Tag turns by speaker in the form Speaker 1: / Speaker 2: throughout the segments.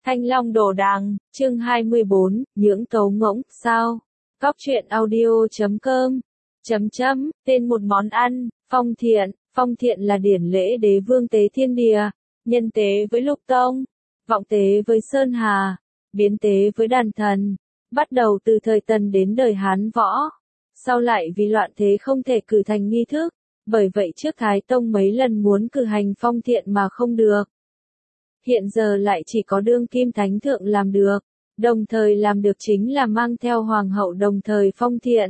Speaker 1: Thanh Long Đồ Đằng, chương 24, Nhưỡng Tấu Ngỗng, sao? Cóc truyện audio.com. Tên một món ăn, phong thiện. Phong thiện là điển lễ đế vương tế thiên địa, nhân tế với lục tông, vọng tế với sơn hà, biến tế với đàn thần. Bắt đầu từ thời Tần đến đời Hán Võ. Sau lại vì loạn thế không thể cử thành nghi thức, bởi vậy trước Thái Tông mấy lần muốn cử hành phong thiện mà không được. Hiện giờ lại chỉ có đương kim thánh thượng làm được, đồng thời làm được chính là mang theo hoàng hậu đồng thời phong thiện.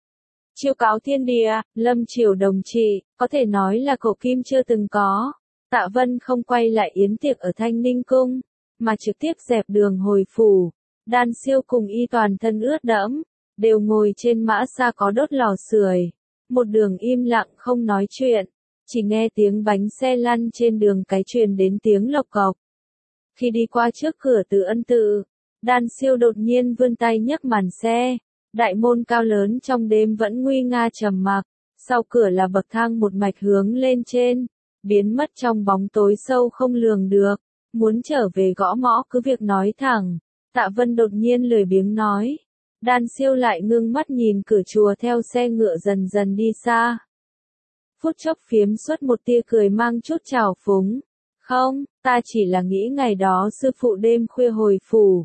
Speaker 1: Chiêu cáo thiên địa, lâm triều đồng trị, có thể nói là cổ kim chưa từng có. Tạ Vân không quay lại yến tiệc ở Thanh Ninh Cung, mà trực tiếp dẹp đường hồi phủ. Đan Siêu cùng y toàn thân ướt đẫm, đều ngồi trên mã xa có đốt lò sưởi. Một đường im lặng không nói chuyện, chỉ nghe tiếng bánh xe lăn trên đường cái truyền đến tiếng lộc cộc. Khi đi qua trước cửa Từ Ân Tự, Đan Siêu đột nhiên vươn tay nhấc màn xe. Đại môn cao lớn trong đêm vẫn nguy nga trầm mặc, sau cửa là bậc thang một mạch hướng lên trên, biến mất trong bóng tối sâu không lường được. Muốn trở về gõ mõ cứ việc nói thẳng. Tạ Vân đột nhiên lười biếng nói. Đan Siêu lại ngưng mắt nhìn cửa chùa theo xe ngựa dần dần đi xa. Phút chốc phiếm xuất một tia cười mang chút trào phúng. Không, ta chỉ là nghĩ ngày đó sư phụ đêm khuya hồi phủ.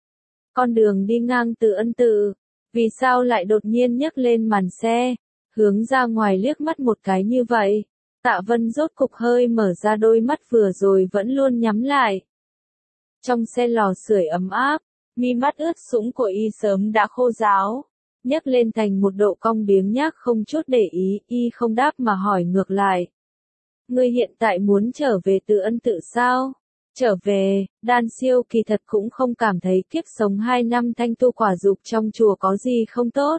Speaker 1: Con đường đi ngang Từ Ân Tự, vì sao lại đột nhiên nhấc lên màn xe, hướng ra ngoài liếc mắt một cái như vậy. Tạ Vân rốt cục hơi mở ra đôi mắt vừa rồi vẫn luôn nhắm lại. Trong xe lò sưởi ấm áp, mi mắt ướt sũng của y sớm đã khô ráo, nhấc lên thành một độ cong biếng nhác không chút để ý, y không đáp mà hỏi ngược lại. Ngươi hiện tại muốn trở về Từ Ân Tự sao? Trở về, Đan Siêu kỳ thật cũng không cảm thấy kiếp sống 2 năm thanh tu quả dục trong chùa có gì không tốt.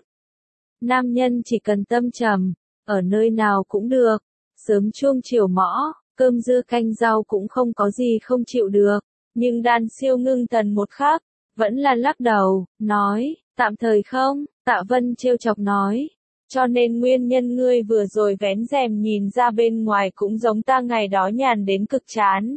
Speaker 1: Nam nhân chỉ cần tâm trầm, ở nơi nào cũng được, sớm chuông chiều mõ, cơm dưa canh rau cũng không có gì không chịu được. Nhưng Đan Siêu ngưng thần một khắc, vẫn là lắc đầu, nói, tạm thời không. Tạ Vân trêu chọc nói, cho nên nguyên nhân ngươi vừa rồi vén rèm nhìn ra bên ngoài cũng giống ta ngày đó nhàn đến cực chán.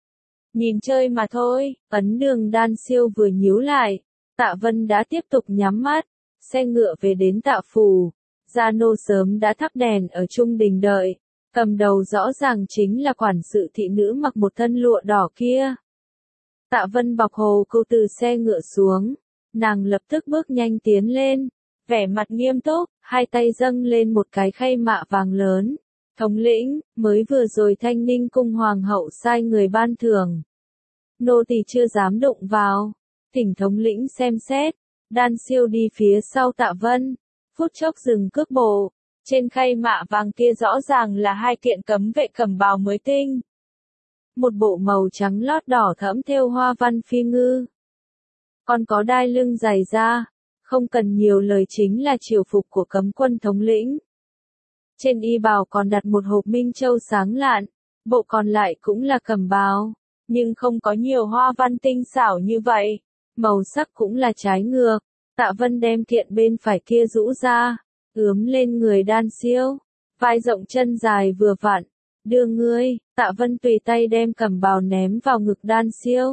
Speaker 1: Nhìn chơi mà thôi. Ấn đường Đan Siêu vừa nhíu lại, Tạ Vân đã tiếp tục nhắm mắt, xe ngựa về đến Tạ Phủ. Gia nô sớm đã thắp đèn ở trung đình đợi, cầm đầu rõ ràng chính là quản sự thị nữ mặc một thân lụa đỏ kia. Tạ Vân bọc hồ câu từ xe ngựa xuống, nàng lập tức bước nhanh tiến lên, vẻ mặt nghiêm túc, hai tay dâng lên một cái khay mạ vàng lớn. Thống lĩnh, mới vừa rồi Thanh Ninh Cung hoàng hậu sai người ban thưởng. Nô tỳ chưa dám đụng vào, thỉnh thống lĩnh xem xét. Đan Siêu đi phía sau Tạ Vân, phút chốc dừng cước bộ. Trên khay mạ vàng kia rõ ràng là 2 kiện cấm vệ cẩm bào mới tinh. Một bộ màu trắng lót đỏ thẫm thêu hoa văn phi ngư. Còn có đai lưng dày da, không cần nhiều lời chính là triều phục của cấm quân thống lĩnh. Trên y bào còn đặt một hộp minh châu sáng lạn, bộ còn lại cũng là cẩm bào, nhưng không có nhiều hoa văn tinh xảo như vậy, màu sắc cũng là trái ngược. Tạ Vân đem kiện bên phải kia rũ ra, ướm lên người Đan Siêu, vai rộng chân dài vừa vặn, đưa ngươi. Tạ Vân tùy tay đem cẩm bào ném vào ngực Đan Siêu.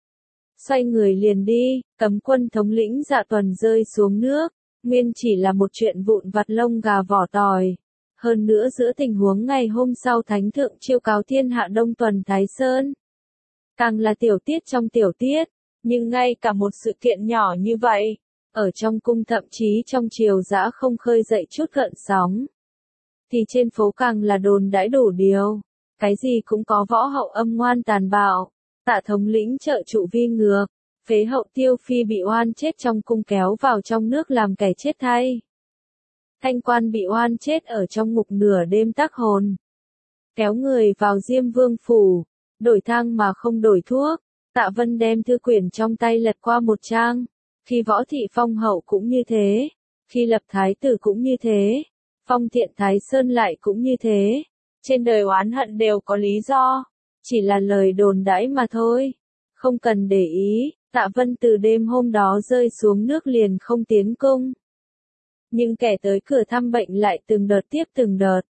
Speaker 1: Xoay người liền đi, cấm quân thống lĩnh Dạ Tuần rơi xuống nước, nguyên chỉ là một chuyện vụn vặt lông gà vỏ tỏi. Hơn nữa giữa tình huống ngày hôm sau Thánh Thượng chiêu cáo thiên hạ Đông Tuần Thái Sơn. Càng là tiểu tiết trong tiểu tiết, nhưng ngay cả một sự kiện nhỏ như vậy, ở trong cung thậm chí trong triều dã không khơi dậy chút gợn sóng. Thì trên phố càng là đồn đãi đủ điều, cái gì cũng có võ hậu âm ngoan tàn bạo, Tạ thống lĩnh trợ trụ vi ngược, phế hậu Tiêu Phi bị oan chết trong cung kéo vào trong nước làm kẻ chết thay. Thanh quan bị oan chết ở trong ngục nửa đêm tắc hồn. Kéo người vào Diêm Vương phủ, đổi thang mà không đổi thuốc. Tạ Vân đem thư quyển trong tay lật qua một trang. Khi Võ Thị phong hậu cũng như thế, khi lập thái tử cũng như thế, phong thiện Thái Sơn lại cũng như thế. Trên đời oán hận đều có lý do, chỉ là lời đồn đãi mà thôi. Không cần để ý. Tạ Vân từ đêm hôm đó rơi xuống nước liền không tiến cung. Nhưng kẻ tới cửa thăm bệnh lại từng đợt tiếp từng đợt.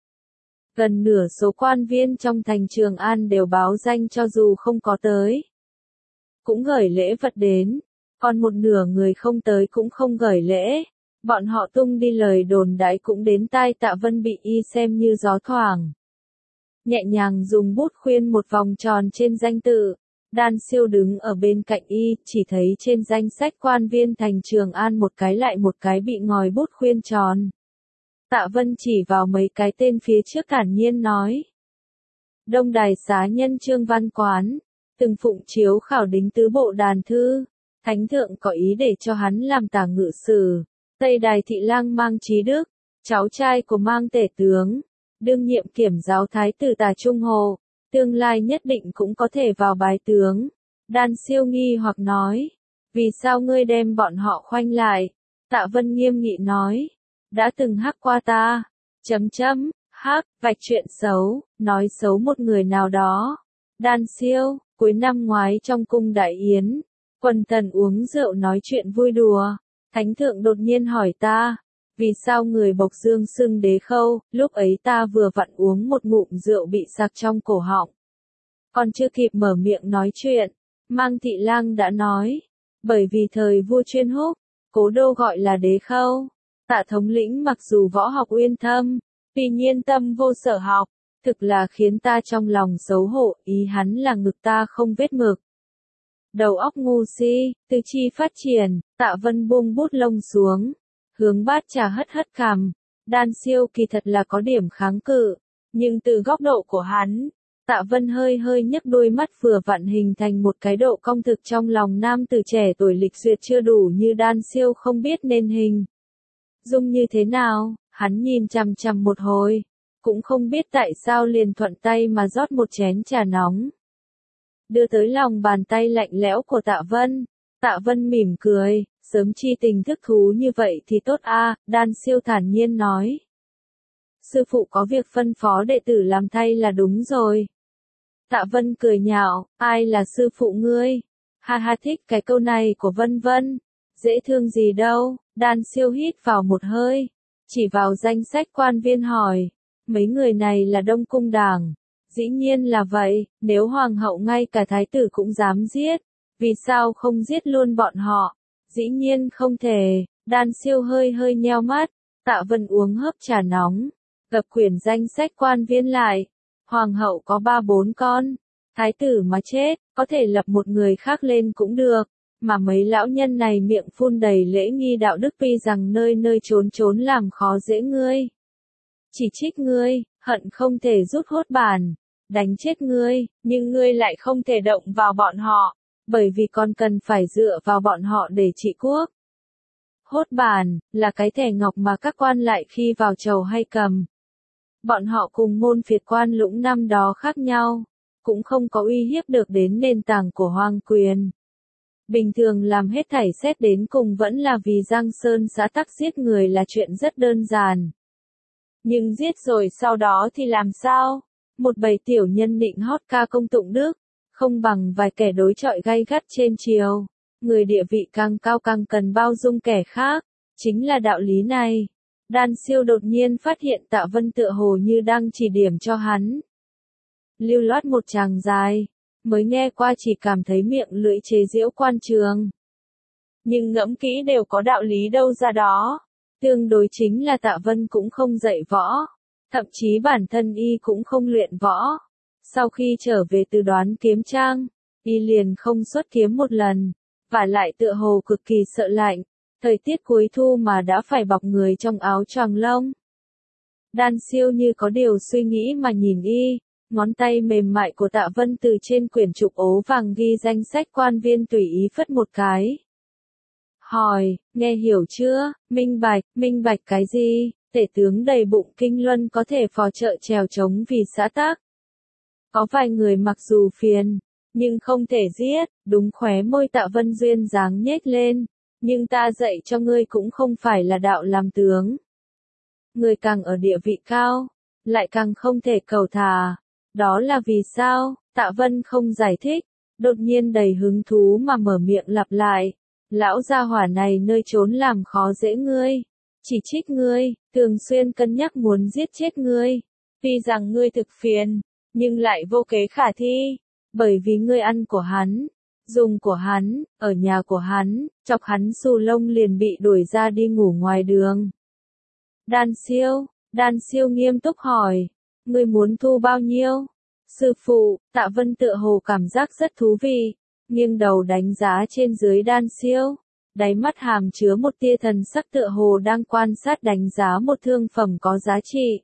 Speaker 1: Gần nửa số quan viên trong thành Trường An đều báo danh cho dù không có tới. cũng gửi lễ vật đến, còn một nửa người không tới cũng không gửi lễ. Bọn họ tung đi lời đồn đãi cũng đến tai Tạ Vân bị y xem như gió thoảng. Nhẹ nhàng dùng bút khuyên một vòng tròn trên danh tự. Đan Siêu đứng ở bên cạnh y, chỉ thấy trên danh sách quan viên thành Trường An một cái lại một cái bị ngòi bút khuyên tròn. Tạ Vân chỉ vào mấy cái tên phía trước thản nhiên nói. Đông Đài xá nhân Trương Văn Quán, từng phụng chiếu khảo đính tứ bộ đàn thư, Thánh thượng có ý để cho hắn làm tả ngự sử. Tây Đài thị lang Mang Chí Đức, cháu trai của Mang tể tướng, đương nhiệm kiểm giáo thái tử Tả Trung Hồ, tương lai nhất định cũng có thể vào bái tướng. Đan Siêu nghi hoặc nói, vì sao ngươi đem bọn họ khoanh lại? Tạ Vân nghiêm nghị nói, đã từng hắc qua ta, hắc, vạch chuyện xấu, nói xấu một người nào đó. Đan Siêu, cuối năm ngoái trong cung đại yến, quần thần uống rượu nói chuyện vui đùa, Thánh thượng đột nhiên hỏi ta, vì sao người Bộc Dương xưng đế khâu, lúc ấy ta vừa vặn uống một ngụm rượu bị sặc trong cổ họng. Còn chưa kịp mở miệng nói chuyện, Mang Thị Lang đã nói, bởi vì thời vua Chuyên Húc, cố đô gọi là đế khâu. Tạ thống lĩnh mặc dù võ học uyên thâm, tuy nhiên tâm vô sở học, thực là khiến ta trong lòng xấu hổ, ý hắn là ngực ta không vết mực. Đầu óc ngu si, tư chi phát triển, Tạ Vân buông bút lông xuống, hướng bát trà hất hất cằm. Đan Siêu kỳ thật là có điểm kháng cự, nhưng từ góc độ của hắn, Tạ Vân hơi hơi nhấc đôi mắt vừa vặn hình thành một cái độ cong thực trong lòng nam tử trẻ tuổi lịch duyệt chưa đủ như Đan Siêu không biết nên hình dung như thế nào, hắn nhìn chằm chằm một hồi, cũng không biết tại sao liền thuận tay mà rót một chén trà nóng, đưa tới lòng bàn tay lạnh lẽo của Tạ Vân. Tạ Vân mỉm cười, sớm chi tình thức thú như vậy thì tốt a, Đan Siêu thản nhiên nói. Sư phụ có việc phân phó đệ tử làm thay là đúng rồi. Tạ Vân cười nhạo, ai là sư phụ ngươi? Ha ha, thích cái câu này của Vân Vân. Dễ thương gì đâu. Đan Siêu hít vào một hơi, chỉ vào danh sách quan viên hỏi, mấy người này là Đông Cung Đảng. Dĩ nhiên là vậy, nếu hoàng hậu ngay cả thái tử cũng dám giết, vì sao không giết luôn bọn họ? Dĩ nhiên không thể. Đan Siêu hơi hơi nheo mắt. Tạ Vân uống hớp trà nóng, gập quyển danh sách quan viên lại. Hoàng hậu có 3-4 con, thái tử mà chết, có thể lập một người khác lên cũng được, mà mấy lão nhân này miệng phun đầy lễ nghi đạo đức tuy rằng nơi nơi trốn trốn làm khó dễ ngươi. Chỉ trích ngươi, hận không thể rút hốt bản, đánh chết ngươi, nhưng ngươi lại không thể động vào bọn họ, bởi vì còn cần phải dựa vào bọn họ để trị quốc. Hốt bản, là cái thẻ ngọc mà các quan lại khi vào chầu hay cầm. Bọn họ cùng môn phiệt quan lũng năm đó khác nhau, cũng không có uy hiếp được đến nền tảng của hoàng quyền. Bình thường làm hết thảy xét đến cùng vẫn là vì Giang Sơn xã tắc giết người là chuyện rất đơn giản. Nhưng giết rồi sau đó thì làm sao? Một bầy tiểu nhân định hót ca công tụng đức, không bằng vài kẻ đối chọi gay gắt trên triều. Người địa vị càng cao càng cần bao dung kẻ khác, chính là đạo lý này. Đan Siêu đột nhiên phát hiện Tạ Vân tựa hồ như đang chỉ điểm cho hắn. Lưu loát một tràng dài, mới nghe qua chỉ cảm thấy miệng lưỡi chế giễu quan trường. Nhưng ngẫm kỹ đều có đạo lý đâu ra đó. Tương đối chính là Tạ Vân cũng không dạy võ, thậm chí bản thân y cũng không luyện võ. Sau khi trở về từ Đoán Kiếm Trang, y liền không xuất kiếm một lần, và lại tựa hồ cực kỳ sợ lạnh. Thời tiết cuối thu mà đã phải bọc người trong áo choàng lông. Đan Siêu như có điều suy nghĩ mà nhìn y, ngón tay mềm mại của Tạ Vân từ trên quyển trục ố vàng ghi danh sách quan viên tùy ý phất một cái. Hỏi, nghe hiểu chưa, minh bạch cái gì, tể tướng đầy bụng kinh luân có thể phò trợ trèo trống vì xã tắc. Có vài người mặc dù phiền, nhưng không thể giết, đúng khóe môi Tạ Vân duyên dáng nhếch lên. Nhưng ta dạy cho ngươi cũng không phải là đạo làm tướng. Ngươi càng ở địa vị cao, lại càng không thể cầu thả. Đó là vì sao? Tạ Vân không giải thích, đột nhiên đầy hứng thú mà mở miệng lặp lại. Lão gia hỏa này nơi trốn làm khó dễ ngươi, chỉ trích ngươi, thường xuyên cân nhắc muốn giết chết ngươi. Tuy rằng ngươi thực phiền, nhưng lại vô kế khả thi, bởi vì ngươi ăn của hắn, dùng của hắn, ở nhà của hắn, chọc hắn xù lông liền bị đuổi ra đi ngủ ngoài đường. Đan siêu nghiêm túc hỏi, ngươi muốn thu bao nhiêu? Sư phụ, Tạ Vân tựa hồ cảm giác rất thú vị, nghiêng đầu đánh giá trên dưới Đan siêu, đáy mắt hàm chứa một tia thần sắc tựa hồ đang quan sát đánh giá một thương phẩm có giá trị.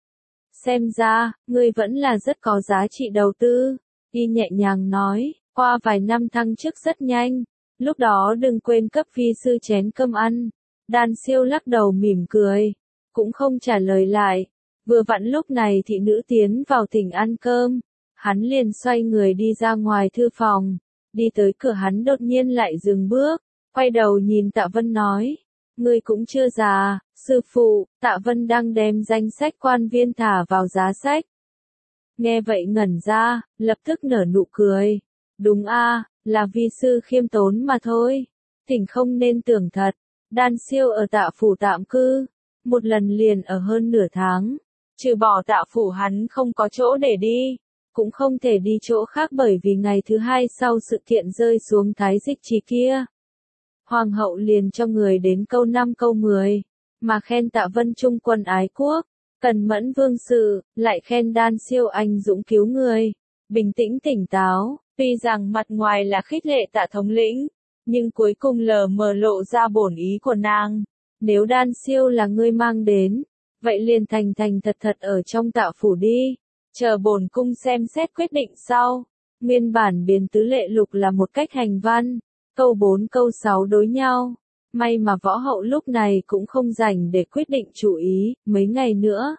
Speaker 1: Xem ra, ngươi vẫn là rất có giá trị đầu tư, y nhẹ nhàng nói, qua vài năm thăng chức rất nhanh, lúc đó đừng quên cấp vi sư chén cơm ăn. Đan siêu lắc đầu mỉm cười, cũng không trả lời lại. Vừa vặn lúc này thị nữ tiến vào thỉnh ăn cơm, hắn liền xoay người đi ra ngoài thư phòng, đi tới cửa hắn đột nhiên lại dừng bước, quay đầu nhìn Tạ Vân nói, ngươi cũng chưa già, sư phụ. Tạ Vân đang đem danh sách quan viên thả vào giá sách. Nghe vậy ngẩn ra, lập tức nở nụ cười, đúng a, là vi sư khiêm tốn mà thôi, thỉnh không nên tưởng thật. Đan siêu ở Tạ phủ tạm cư, một lần liền ở hơn nửa tháng. Trừ bỏ Tạ phủ hắn không có chỗ để đi, cũng không thể đi chỗ khác bởi vì ngày thứ hai sau sự kiện rơi xuống Thái Dịch Trì kia. Hoàng hậu liền cho người đến câu 5 câu 10, mà khen Tạ Vân trung quân ái quốc, cần mẫn vương sự, lại khen Đan siêu anh dũng cứu người, bình tĩnh tỉnh táo, tuy rằng mặt ngoài là khích lệ Tạ thống lĩnh, nhưng cuối cùng lờ mờ lộ ra bổn ý của nàng. Nếu Đan siêu là ngươi mang đến, vậy liền thành thành thật thật ở trong Tạ phủ đi, chờ bổn cung xem xét quyết định sau. Nguyên bản Biên Tứ Lệ Lục là một cách hành văn, câu 4 câu 6 đối nhau. May mà võ hậu lúc này cũng không rảnh để quyết định chủ ý, mấy ngày nữa.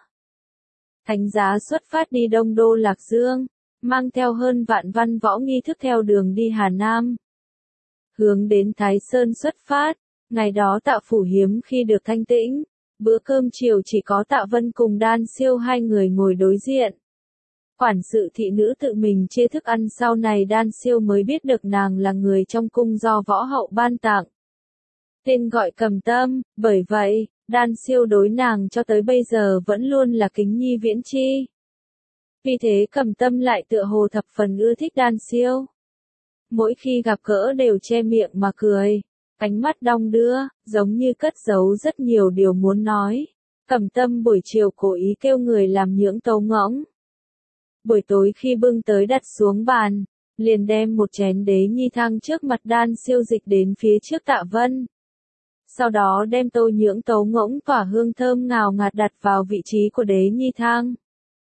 Speaker 1: Thánh giá xuất phát đi Đông Đô Lạc Dương, mang theo hơn vạn văn võ nghi thức theo đường đi Hà Nam. Hướng đến Thái Sơn xuất phát, ngày đó Tạ phủ hiếm khi được thanh tĩnh, bữa cơm chiều chỉ có Tạ Vân cùng Đan siêu hai người ngồi đối diện. Quản sự thị nữ tự mình chia thức ăn sau này Đan siêu mới biết được nàng là người trong cung do võ hậu ban tặng. Tên gọi Cầm Tâm, bởi vậy, Đan siêu đối nàng cho tới bây giờ vẫn luôn là kính nhi viễn chi. Vì thế Cầm Tâm lại tựa hồ thập phần ưa thích Đan siêu. Mỗi khi gặp gỡ đều che miệng mà cười, ánh mắt đong đưa, giống như cất giấu rất nhiều điều muốn nói. Cầm Tâm buổi chiều cố ý kêu người làm nhưỡng tấu ngỗng. Buổi tối khi bưng tới đặt xuống bàn, liền đem một chén đế nhi thang trước mặt Đan siêu dịch đến phía trước Tạ Vân. Sau đó đem tô nhưỡng tấu ngỗng tỏa hương thơm ngào ngạt đặt vào vị trí của đế nhi thang.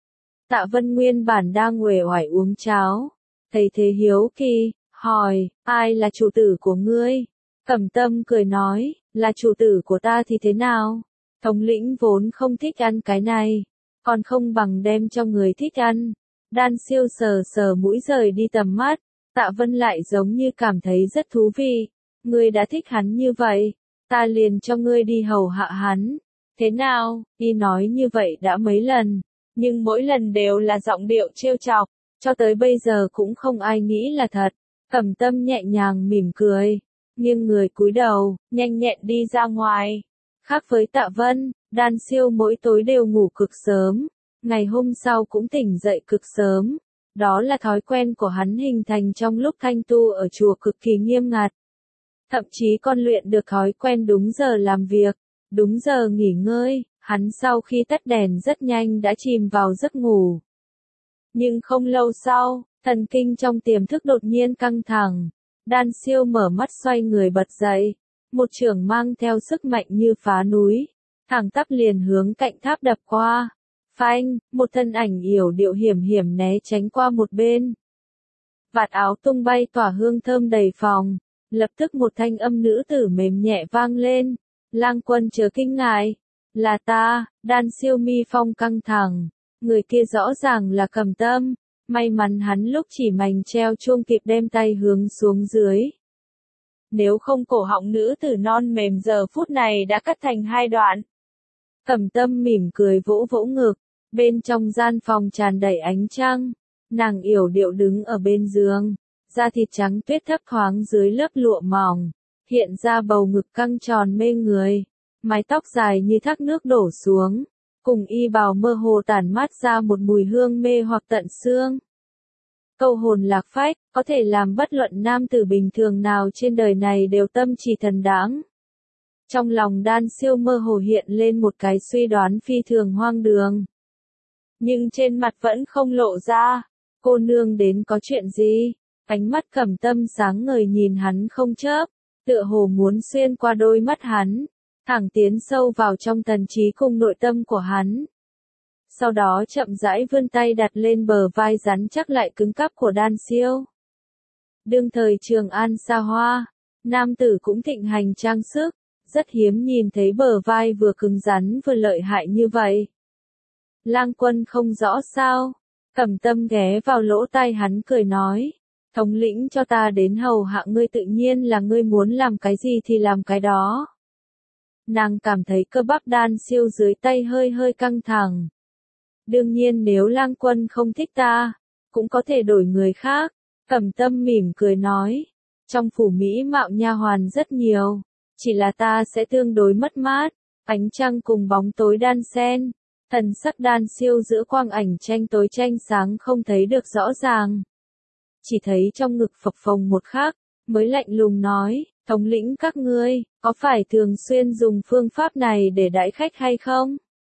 Speaker 1: Tạ Vân nguyên bản đang uể oải uống cháo, thấy thế hiếu kỳ, hỏi, ai là chủ tử của ngươi? Cẩm Tâm cười nói, là chủ tử của ta thì thế nào? Thống lĩnh vốn không thích ăn cái này, còn không bằng đem cho người thích ăn. Đan siêu sờ sờ mũi rời đi tầm mắt, Tạ Vân lại giống như cảm thấy rất thú vị. Ngươi đã thích hắn như vậy, ta liền cho ngươi đi hầu hạ hắn. Thế nào? Y nói như vậy đã mấy lần, nhưng mỗi lần đều là giọng điệu trêu chọc, cho tới bây giờ cũng không ai nghĩ là thật. Cẩm Tâm nhẹ nhàng mỉm cười, nghiêng người cúi đầu, nhanh nhẹn đi ra ngoài. Khác với Tạ Vân, Đan siêu mỗi tối đều ngủ cực sớm, ngày hôm sau cũng tỉnh dậy cực sớm. Đó là thói quen của hắn hình thành trong lúc thanh tu ở chùa cực kỳ nghiêm ngặt. Thậm chí còn luyện được thói quen đúng giờ làm việc, đúng giờ nghỉ ngơi, hắn sau khi tắt đèn rất nhanh đã chìm vào giấc ngủ. Nhưng không lâu sau, thần kinh trong tiềm thức đột nhiên căng thẳng. Đan siêu mở mắt xoay người bật dậy, một chưởng mang theo sức mạnh như phá núi, thẳng tắp liền hướng cạnh tháp đập qua. Phanh, một thân ảnh yểu điệu hiểm hiểm né tránh qua một bên. Vạt áo tung bay tỏa hương thơm đầy phòng, lập tức một thanh âm nữ tử mềm nhẹ vang lên. Lang quân chớ kinh ngại, là ta. Đan siêu mi phong căng thẳng, người kia rõ ràng là Cầm Tâm. May mắn hắn lúc chỉ mảnh treo chuông kịp đem tay hướng xuống dưới. Nếu không cổ họng nữ tử non mềm giờ phút này đã cắt thành hai đoạn. Cầm Tâm mỉm cười vỗ vỗ ngực, bên trong gian phòng tràn đầy ánh trăng, nàng yểu điệu đứng ở bên giường, da thịt trắng tuyết thấp thoáng dưới lớp lụa mỏng, hiện ra bầu ngực căng tròn mê người, mái tóc dài như thác nước đổ xuống, cùng y bào mơ hồ tản mát ra một mùi hương mê hoặc tận xương. câu hồn lạc phách, có thể làm bất luận nam tử bình thường nào trên đời này đều tâm trì thần đáng. Trong lòng Đan Siêu mơ hồ hiện lên một cái suy đoán phi thường hoang đường. Nhưng trên mặt vẫn không lộ ra. Cô nương đến có chuyện gì? Ánh mắt Cẩm Tâm sáng ngời nhìn hắn không chớp, tựa hồ muốn xuyên qua đôi mắt hắn, thẳng tiến sâu vào trong tần trí cùng nội tâm của hắn. Sau đó chậm rãi vươn tay đặt lên bờ vai rắn chắc lại cứng cáp của Đan Siêu. Đương thời Trường An xa hoa, nam tử cũng thịnh hành trang sức, rất hiếm nhìn thấy bờ vai vừa cứng rắn vừa lợi hại như vậy. Lang Quân không rõ sao? Cẩm Tâm ghé vào lỗ tai hắn cười nói, thống lĩnh cho ta đến hầu hạ ngươi tự nhiên là ngươi muốn làm cái gì thì làm cái đó. Nàng cảm thấy cơ bắp Đan Siêu dưới tay hơi hơi căng thẳng. Đương nhiên nếu Lang Quân không thích ta, cũng có thể đổi người khác. Cẩm Tâm mỉm cười nói, trong phủ mỹ mạo nha hoàn rất nhiều, chỉ là ta sẽ tương đối mất mát. Ánh trăng cùng bóng tối đan xen, thần sắc Đan Siêu giữa quang ảnh tranh tối tranh sáng không thấy được rõ ràng. Chỉ thấy trong ngực phập phồng một khắc, mới lạnh lùng nói, thống lĩnh các ngươi, có phải thường xuyên dùng phương pháp này để đãi khách hay không?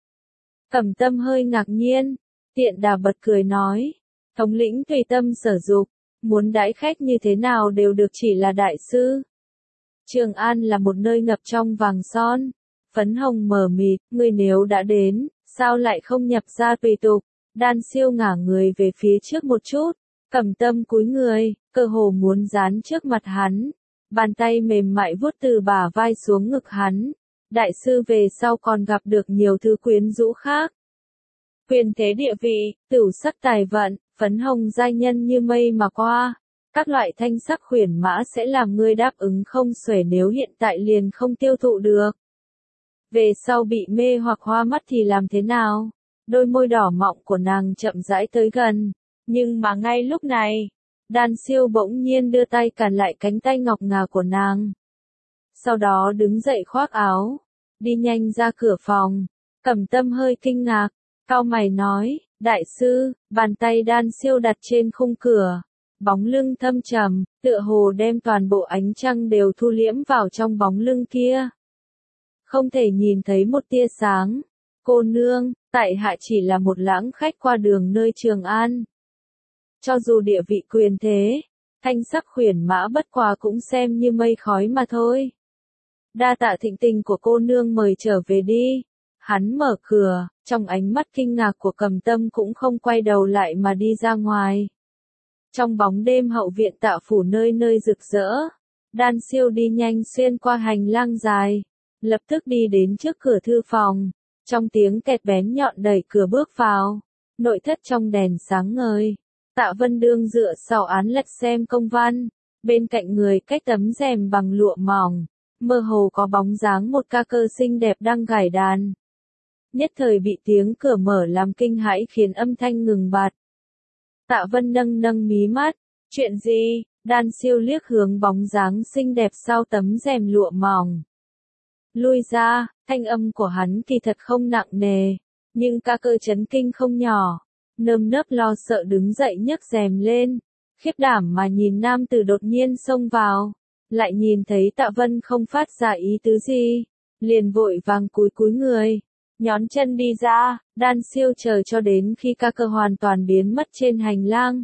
Speaker 1: Cẩm Tâm hơi ngạc nhiên, tiện đà bật cười nói, thống lĩnh tùy tâm sở dục, muốn đãi khách như thế nào đều được, chỉ là đại sư. Trường An là một nơi ngập trong vàng son, phấn hồng mờ mịt, ngươi nếu đã đến, sao lại không nhập ra tùy tục? Đan Siêu ngả người về phía trước một chút, Cẩm Tâm cúi người, cơ hồ muốn dán trước mặt hắn, bàn tay mềm mại vuốt từ bả vai xuống ngực hắn. Đại sư về sau còn gặp được nhiều thứ quyến rũ khác. Quyền thế địa vị, tửu sắc tài vận, phấn hồng giai nhân như mây mà qua. Các loại thanh sắc khuyển mã sẽ làm ngươi đáp ứng không xuể nếu hiện tại liền không tiêu thụ được. Về sau bị mê hoặc hoa mắt thì làm thế nào? Đôi môi đỏ mọng của nàng chậm rãi tới gần. Nhưng mà ngay lúc này, Đan Siêu bỗng nhiên đưa tay cản lại cánh tay ngọc ngà của nàng. Sau đó đứng dậy khoác áo, đi nhanh ra cửa phòng. Cẩm Tâm hơi kinh ngạc, cau mày nói, đại sư, bàn tay Đan Siêu đặt trên khung cửa, bóng lưng thâm trầm, tựa hồ đem toàn bộ ánh trăng đều thu liễm vào trong bóng lưng kia. Không thể nhìn thấy một tia sáng. Cô nương, tại hạ chỉ là một lãng khách qua đường nơi Trường An. Cho dù địa vị quyền thế, thanh sắc khuyển mã bất quá cũng xem như mây khói mà thôi. Đa tạ thịnh tình của cô nương, mời trở về đi. Hắn mở cửa, trong ánh mắt kinh ngạc của Cẩm Tâm cũng không quay đầu lại mà đi ra ngoài. Trong bóng đêm hậu viện Tạ phủ nơi nơi rực rỡ, Đan Siêu đi nhanh xuyên qua hành lang dài, lập tức đi đến trước cửa thư phòng. Trong tiếng kẹt bén nhọn đẩy cửa bước vào, nội thất trong đèn sáng ngời. Tạ Vân Đương dựa sau án lật xem công văn, bên cạnh người cách tấm rèm bằng lụa mỏng, mơ hồ có bóng dáng một ca cơ xinh đẹp đang gảy đàn. Nhất thời bị tiếng cửa mở làm kinh hãi khiến âm thanh ngừng bặt. Tạ Vân nâng nâng mí mắt, chuyện gì? Đan Siêu liếc hướng bóng dáng xinh đẹp sau tấm rèm lụa mỏng. Lui ra, thanh âm của hắn kỳ thật không nặng nề, nhưng ca cơ chấn kinh không nhỏ. Nơm nớp lo sợ đứng dậy nhấc rèm lên, khiếp đảm mà nhìn nam tử đột nhiên xông vào, lại nhìn thấy Tạ Vân không phát ra ý tứ gì, liền vội vàng cúi người, nhón chân đi ra. Đan Siêu chờ cho đến khi ca cơ hoàn toàn biến mất trên hành lang,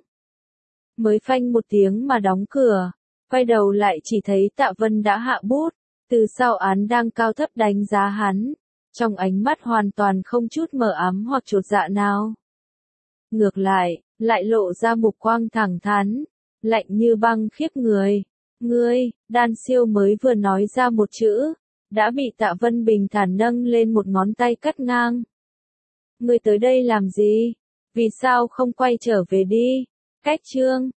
Speaker 1: mới phanh một tiếng mà đóng cửa, quay đầu lại chỉ thấy Tạ Vân đã hạ bút, từ sau án đang cao thấp đánh giá hắn, trong ánh mắt hoàn toàn không chút mờ ám hoặc chột dạ nào. Ngược lại, lại lộ ra mục quang thẳng thắn, lạnh như băng khiếp người. Ngươi, Đan Siêu mới vừa nói ra một chữ, đã bị Tạ Vân bình thản nâng lên một ngón tay cắt ngang. Ngươi tới đây làm gì? Vì sao không quay trở về đi? Cách chương